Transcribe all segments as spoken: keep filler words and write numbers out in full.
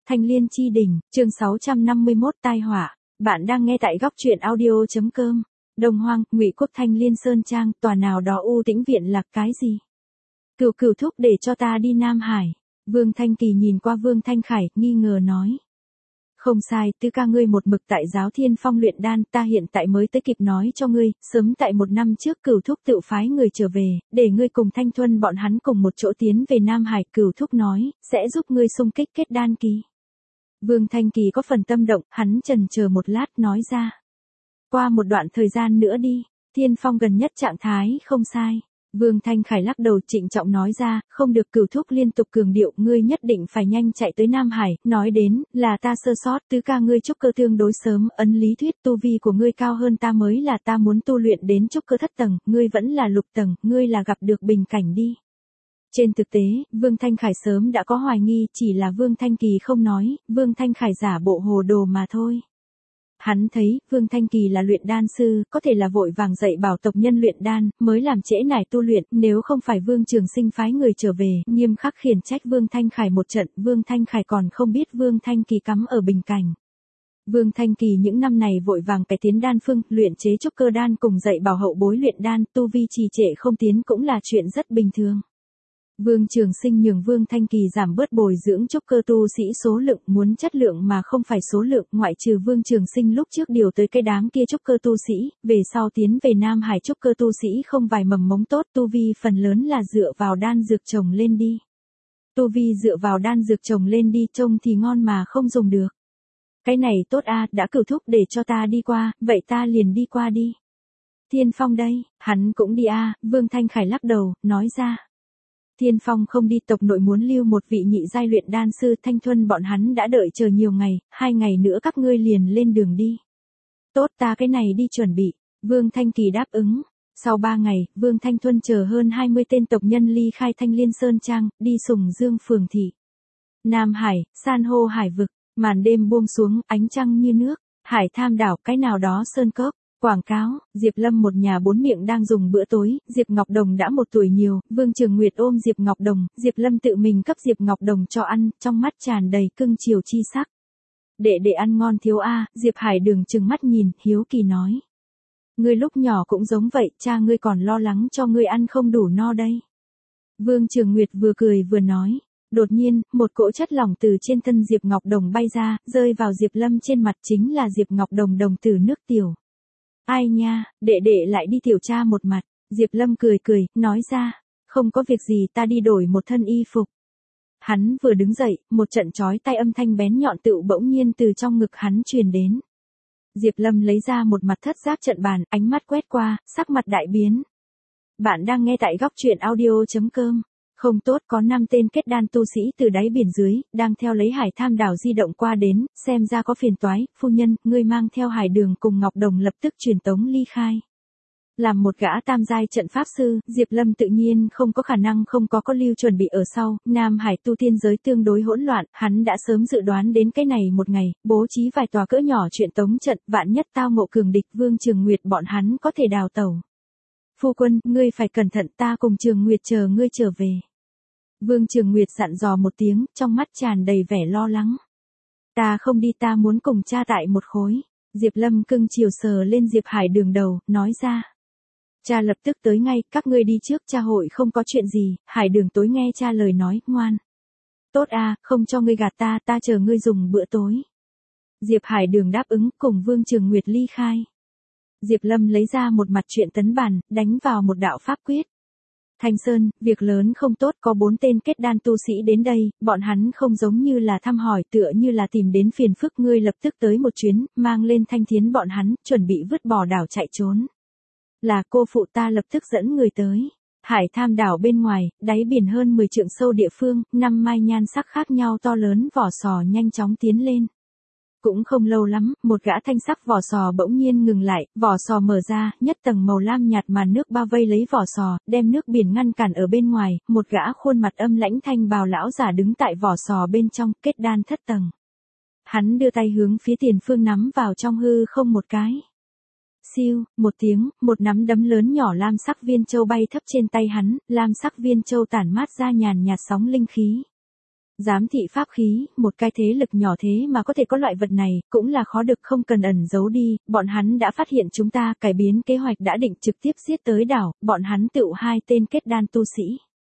Thanh Liên Chi Đỉnh, chương sáu trăm năm mươi mốt tai họa. Bạn đang nghe tại góc truyện audio chấm com. Đông Hoang, Ngụy Quốc Thanh Liên Sơn Trang, tòa nào đó u tĩnh viện lạc cái gì? Cửu Cửu thúc để cho ta đi Nam Hải. Vương Thanh Kỳ nhìn qua Vương Thanh Khải, nghi ngờ nói. Không sai, Tứ ca ngươi một mực tại Giáo Thiên Phong luyện đan, ta hiện tại mới tới kịp nói cho ngươi, sớm tại một năm trước Cửu thúc tự phái người trở về, để ngươi cùng Thanh Thuân bọn hắn cùng một chỗ tiến về Nam Hải. Cửu thúc nói, sẽ giúp ngươi xung kích kết đan kỳ. Vương Thanh Kỳ có phần tâm động, hắn chần chờ một lát nói ra. Qua một đoạn thời gian nữa đi, Thiên Phong gần nhất trạng thái không sai. Vương Thanh Khải lắc đầu trịnh trọng nói ra, không được. Cửu thúc liên tục cường điệu, ngươi nhất định phải nhanh chạy tới Nam Hải, nói đến, là ta sơ sót, Tứ ca ngươi trúc cơ tương đối sớm, ấn lý thuyết tu vi của ngươi cao hơn ta mới là, ta muốn tu luyện đến trúc cơ thất tầng, ngươi vẫn là lục tầng, ngươi là gặp được bình cảnh đi. Trên thực tế, Vương Thanh Khải sớm đã có hoài nghi, chỉ là Vương Thanh Kỳ không nói, Vương Thanh Khải giả bộ hồ đồ mà thôi. Hắn thấy, Vương Thanh Kỳ là luyện đan sư, có thể là vội vàng dạy bảo tộc nhân luyện đan, mới làm trễ nải tu luyện, nếu không phải Vương Trường Sinh phái người trở về, nghiêm khắc khiển trách Vương Thanh Khải một trận, Vương Thanh Khải còn không biết Vương Thanh Kỳ cắm ở bình cảnh. Vương Thanh Kỳ những năm này vội vàng cải tiến đan phương, luyện chế trúc cơ đan cùng dạy bảo hậu bối luyện đan, tu vi trì trệ không tiến cũng là chuyện rất bình thường. Vương Trường Sinh nhường Vương Thanh Kỳ giảm bớt bồi dưỡng trúc cơ tu sĩ số lượng, muốn chất lượng mà không phải số lượng, ngoại trừ Vương Trường Sinh lúc trước điều tới cái đám kia trúc cơ tu sĩ, về sau tiến về Nam Hải trúc cơ tu sĩ không vài mầm mống tốt, tu vi phần lớn là dựa vào đan dược trồng lên đi. Tu vi dựa vào đan dược trồng lên đi, trông thì ngon mà không dùng được. Cái này tốt a, đã Cửu thúc để cho ta đi qua, vậy ta liền đi qua đi. Thiên Phong đây, hắn cũng đi a, Vương Thanh Khải lắc đầu, nói ra. Thiên Phong không đi, tộc nội muốn lưu một vị nhị giai luyện đan sư, Thanh Thuân bọn hắn đã đợi chờ nhiều ngày, hai ngày nữa các ngươi liền lên đường đi. Tốt, ta cái này đi chuẩn bị. Vương Thanh Kỳ đáp ứng. Sau ba ngày, Vương Thanh Thuân chờ hơn hai mươi tên tộc nhân ly khai Thanh Liên Sơn Trang, đi Sùng Dương phường thị. Nam Hải, san hô hải vực, màn đêm buông xuống, ánh trăng như nước, hải tham đảo, cái nào đó sơn cốc. Quảng cáo, Diệp Lâm một nhà bốn miệng đang dùng bữa tối, Diệp Ngọc Đồng đã một tuổi nhiều, Vương Trường Nguyệt ôm Diệp Ngọc Đồng, Diệp Lâm tự mình cấp Diệp Ngọc Đồng cho ăn, trong mắt tràn đầy cưng chiều chi sắc. Đệ đệ ăn ngon thiếu a, Diệp Hải Đường trừng mắt nhìn, hiếu kỳ nói. Ngươi lúc nhỏ cũng giống vậy, cha ngươi còn lo lắng cho ngươi ăn không đủ no đây. Vương Trường Nguyệt vừa cười vừa nói. Đột nhiên, một cỗ chất lỏng từ trên thân Diệp Ngọc Đồng bay ra, rơi vào Diệp Lâm trên mặt, chính là Diệp Ngọc Đồng đồng tử nước tiểu. Ai nha, đệ đệ lại đi tiểu tra một mặt. Diệp Lâm cười cười, nói ra. Không có việc gì, ta đi đổi một thân y phục. Hắn vừa đứng dậy, một trận chói tai âm thanh bén nhọn tựu bỗng nhiên từ trong ngực hắn truyền đến. Diệp Lâm lấy ra một mặt thất giác trận bàn, ánh mắt quét qua, sắc mặt đại biến. Bạn đang nghe tại góc truyện audio chấm com. Không tốt, có năm tên kết đan tu sĩ từ đáy biển dưới, đang theo lấy hải tham đảo di động qua đến, xem ra có phiền toái, phu nhân, ngươi mang theo Hải Đường cùng Ngọc Đồng lập tức truyền tống ly khai. Làm một gã tam giai trận pháp sư, Diệp Lâm tự nhiên không có khả năng không có có lưu chuẩn bị ở sau, Nam Hải tu tiên giới tương đối hỗn loạn, hắn đã sớm dự đoán đến cái này một ngày, bố trí vài tòa cỡ nhỏ truyền tống trận, vạn nhất tao ngộ cường địch, Vương Trường Nguyệt bọn hắn có thể đào tẩu. Phu quân, ngươi phải cẩn thận, ta cùng Trường Nguyệt chờ ngươi trở về. Vương Trường Nguyệt dặn dò một tiếng, trong mắt tràn đầy vẻ lo lắng. Ta không đi, ta muốn cùng cha tại một khối. Diệp Lâm cưng chiều sờ lên Diệp Hải Đường đầu, nói ra. Cha lập tức tới ngay, các ngươi đi trước, cha hội không có chuyện gì. Hải Đường tối nghe cha lời nói, ngoan. Tốt a, không cho ngươi gạt ta, ta chờ ngươi dùng bữa tối. Diệp Hải Đường đáp ứng, cùng Vương Trường Nguyệt ly khai. Diệp Lâm lấy ra một mặt truyện tấn bản, đánh vào một đạo pháp quyết. Thanh Sơn, việc lớn không tốt, có bốn tên kết đan tu sĩ đến đây, bọn hắn không giống như là thăm hỏi, tựa như là tìm đến phiền phức, ngươi lập tức tới một chuyến, mang lên Thanh Thiến bọn hắn, chuẩn bị vứt bỏ đảo chạy trốn. Là cô phụ, ta lập tức dẫn người tới. Hải tham đảo bên ngoài, đáy biển hơn mười trượng sâu địa phương, năm mai nhan sắc khác nhau to lớn vỏ sò nhanh chóng tiến lên. Cũng không lâu lắm, một gã thanh sắc vỏ sò bỗng nhiên ngừng lại, vỏ sò mở ra, nhất tầng màu lam nhạt màn nước bao vây lấy vỏ sò, đem nước biển ngăn cản ở bên ngoài, một gã khuôn mặt âm lãnh thanh bào lão giả đứng tại vỏ sò bên trong, kết đan thất tầng. Hắn đưa tay hướng phía tiền phương nắm vào trong hư không một cái. Siêu, một tiếng, một nắm đấm lớn nhỏ lam sắc viên châu bay thấp trên tay hắn, lam sắc viên châu tản mát ra nhàn nhạt sóng linh khí. Giám thị pháp khí, một cái thế lực nhỏ thế mà có thể có loại vật này, cũng là khó được không cần ẩn giấu đi, bọn hắn đã phát hiện chúng ta, cải biến kế hoạch đã định trực tiếp giết tới đảo, bọn hắn tựu hai tên kết đan tu sĩ.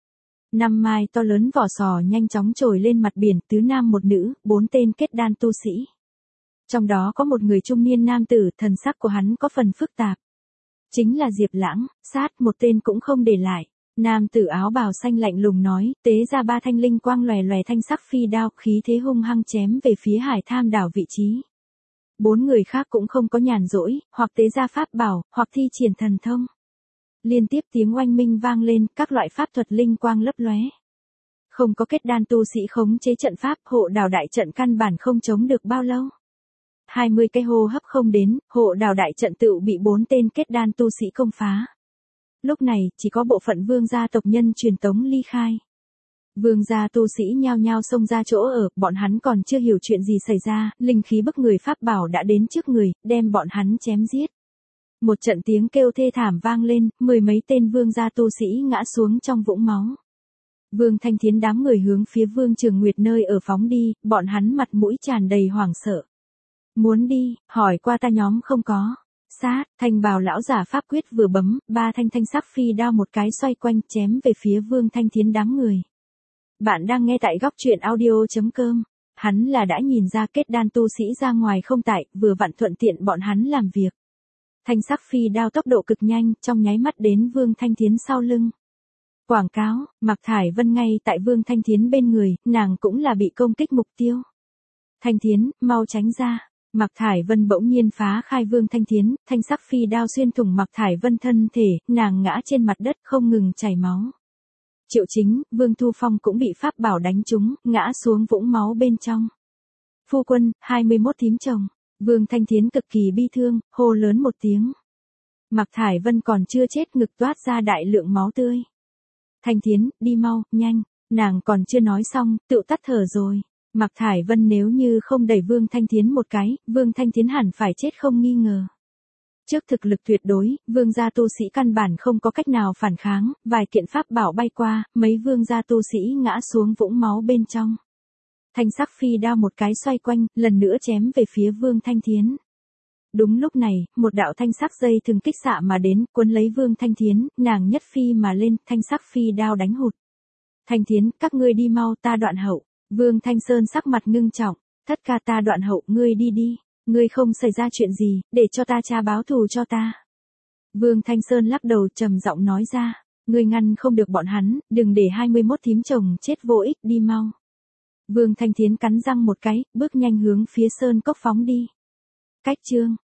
Năm mai to lớn vỏ sò nhanh chóng trồi lên mặt biển, tứ nam một nữ, bốn tên kết đan tu sĩ. Trong đó có một người trung niên nam tử, thần sắc của hắn có phần phức tạp. Chính là Diệp Lãng, sát một tên cũng không để lại. Nam tử áo bào xanh lạnh lùng nói, tế ra ba thanh linh quang lòe lòe thanh sắc phi đao, khí thế hung hăng chém về phía Hải Tham đảo vị trí. Bốn người khác cũng không có nhàn rỗi, hoặc tế ra pháp bảo, hoặc thi triển thần thông. Liên tiếp tiếng oanh minh vang lên, các loại pháp thuật linh quang lấp lóe. Không có kết đan tu sĩ khống chế trận pháp, hộ đảo đại trận căn bản không chống được bao lâu. hai mươi cái hô hấp không đến, hộ đảo đại trận tựu bị bốn tên kết đan tu sĩ công phá. Lúc này, chỉ có bộ phận vương gia tộc nhân truyền tống ly khai. Vương gia tu sĩ nhao nhao xông ra chỗ ở, bọn hắn còn chưa hiểu chuyện gì xảy ra, linh khí bức người pháp bảo đã đến trước người, đem bọn hắn chém giết. Một trận tiếng kêu thê thảm vang lên, mười mấy tên vương gia tu sĩ ngã xuống trong vũng máu. Vương Thanh Thiến đám người hướng phía Vương Trường Nguyệt nơi ở phóng đi, bọn hắn mặt mũi tràn đầy hoảng sợ. Muốn đi, hỏi qua ta nhóm không có. Sát, thanh bào lão giả pháp quyết vừa bấm, ba thanh thanh sắc phi đao một cái xoay quanh chém về phía Vương Thanh Thiến đám người. Bạn đang nghe tại góc truyện audio.com. Hắn là đã nhìn ra kết đan tu sĩ ra ngoài không tại, vừa vặn thuận tiện bọn hắn làm việc. Thanh sắc phi đao tốc độ cực nhanh, trong nháy mắt đến Vương Thanh Thiến sau lưng. Quảng cáo, Mạc Thải Vân ngay tại Vương Thanh Thiến bên người, nàng cũng là bị công kích mục tiêu. Thanh Thiến, mau tránh ra. Mạc Thải Vân bỗng nhiên phá khai Vương Thanh Thiến, thanh sắc phi đao xuyên thủng Mạc Thải Vân thân thể, nàng ngã trên mặt đất không ngừng chảy máu. Triệu Chính, Vương Thu Phong cũng bị pháp bảo đánh trúng, ngã xuống vũng máu bên trong. Phu quân, hai mươi mốt thím chồng. Vương Thanh Thiến cực kỳ bi thương, hô lớn một tiếng. Mạc Thải Vân còn chưa chết, ngực toát ra đại lượng máu tươi. Thanh Thiến, đi mau, nhanh, nàng còn chưa nói xong, tự tắt thở rồi. Mạc Thải Vân nếu như không đẩy Vương Thanh Thiến một cái, Vương Thanh Thiến hẳn phải chết không nghi ngờ. Trước thực lực tuyệt đối, Vương gia tu sĩ căn bản không có cách nào phản kháng, vài kiện pháp bảo bay qua, mấy Vương gia tu sĩ ngã xuống vũng máu bên trong. Thanh sắc phi đao một cái xoay quanh, lần nữa chém về phía Vương Thanh Thiến. Đúng lúc này, một đạo thanh sắc dây thừng kích xạ mà đến, cuốn lấy Vương Thanh Thiến, nàng nhất phi mà lên, thanh sắc phi đao đánh hụt. Thanh Thiến, các ngươi đi mau, ta đoạn hậu. Vương Thanh Sơn sắc mặt ngưng trọng, thất ca ta đoạn hậu, ngươi đi đi, ngươi không xảy ra chuyện gì, để cho ta cha báo thù cho ta. Vương Thanh Sơn lắc đầu trầm giọng nói ra, ngươi ngăn không được bọn hắn, đừng để hai mươi mốt thím chồng chết vô ích, đi mau. Vương Thanh Thiến cắn răng một cái, bước nhanh hướng phía sơn cốc phóng đi. Cách chương